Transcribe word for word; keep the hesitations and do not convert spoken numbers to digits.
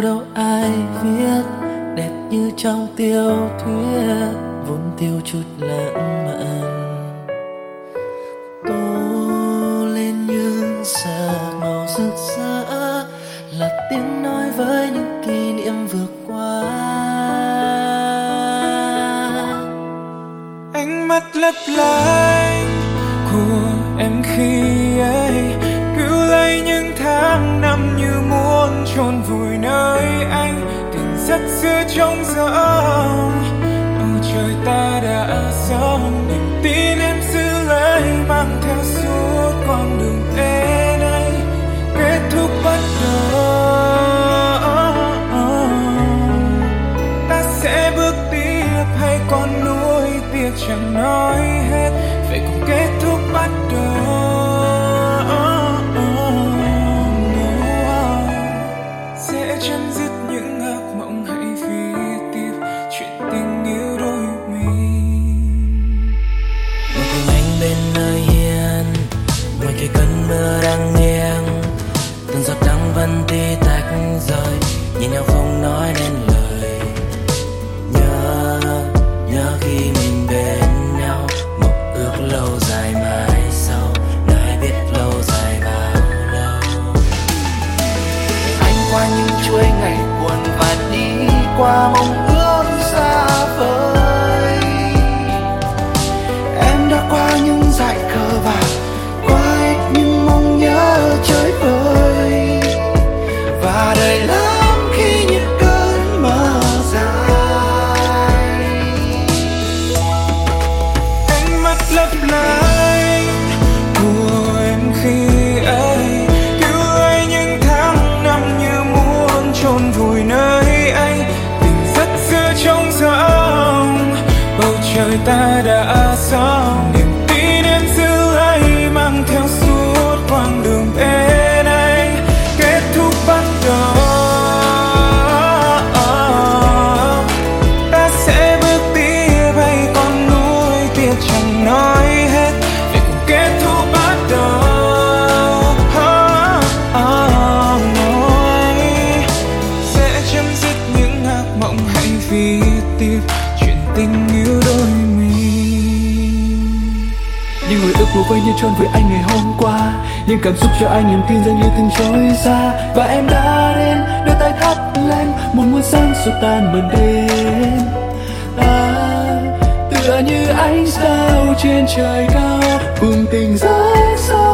yêu đâu ai viết, đẹp như trong tiểu thuyết vốn tiêu chút lãng mạn. Tô lên những sắc màu rực rỡ là tiếng nói với những kỷ niệm vừa qua. Ánh mắt lấp lánh của em khi ấy cứu lấy những tháng năm như muốn chôn vùi nơi anh. Tình rất xưa trống rỗng, bầu trời ta đã sống, niềm tin em giữ lấy mang theo suốt con đường đến đây. Kết thúc bắt đầu, ta sẽ bước tiếp hay còn nuối tiếc chẳng nói hết. Vậy cùng kết thúc bắt đầu, sẽ chấm dứt những ác mộng, hãy viết tiếp chuyện tình yêu đôi mình. Ngồi cùng anh bên nơi hiên, ngoài kia cơn mưa đang nghiêng, từng giọt nắng vẫn tí tách rơi, nhìn nhau không nói nên lời. Nhớ, nhớ khi mình bên nhau, mộng ước lâu dài mãi sau, ai biết lâu dài bao lâu. Anh qua những chuỗi ngày buồn và đi qua mong ước xa vời. Em đã qua những dải cờ bạc, qua hết những mong nhớ chơi vơi, và đời lắm khi những cơn mơ dài. Ánh mắt lấp lánh của em khi ấy cứu lấy những tháng năm như muốn chôn vùi nơi anh. Tình rất xưa trống rỗng, bầu trời ta đã sống, niềm tin em giữ lấy mang theo suốt quãng đường bên anh. Kết thúc bắt đầu, ta sẽ bước tiếp hay còn nuối tiếc chẳng nói hết. Để cùng kết thúc bắt đầu, sẽ chấm dứt những ác mộng, hãy viết tiếp chuyện tình yêu đôi mình. Những hồi ức của vơi như trôn với anh ngày hôm qua, những cảm xúc cho anh niềm tin dường như từng trôi xa. Và em đã đến đưa tay thắp lên một muôn sáng xua tan màn đêm. Ta tựa như ánh sao trên trời cao, cùng tình rất xa.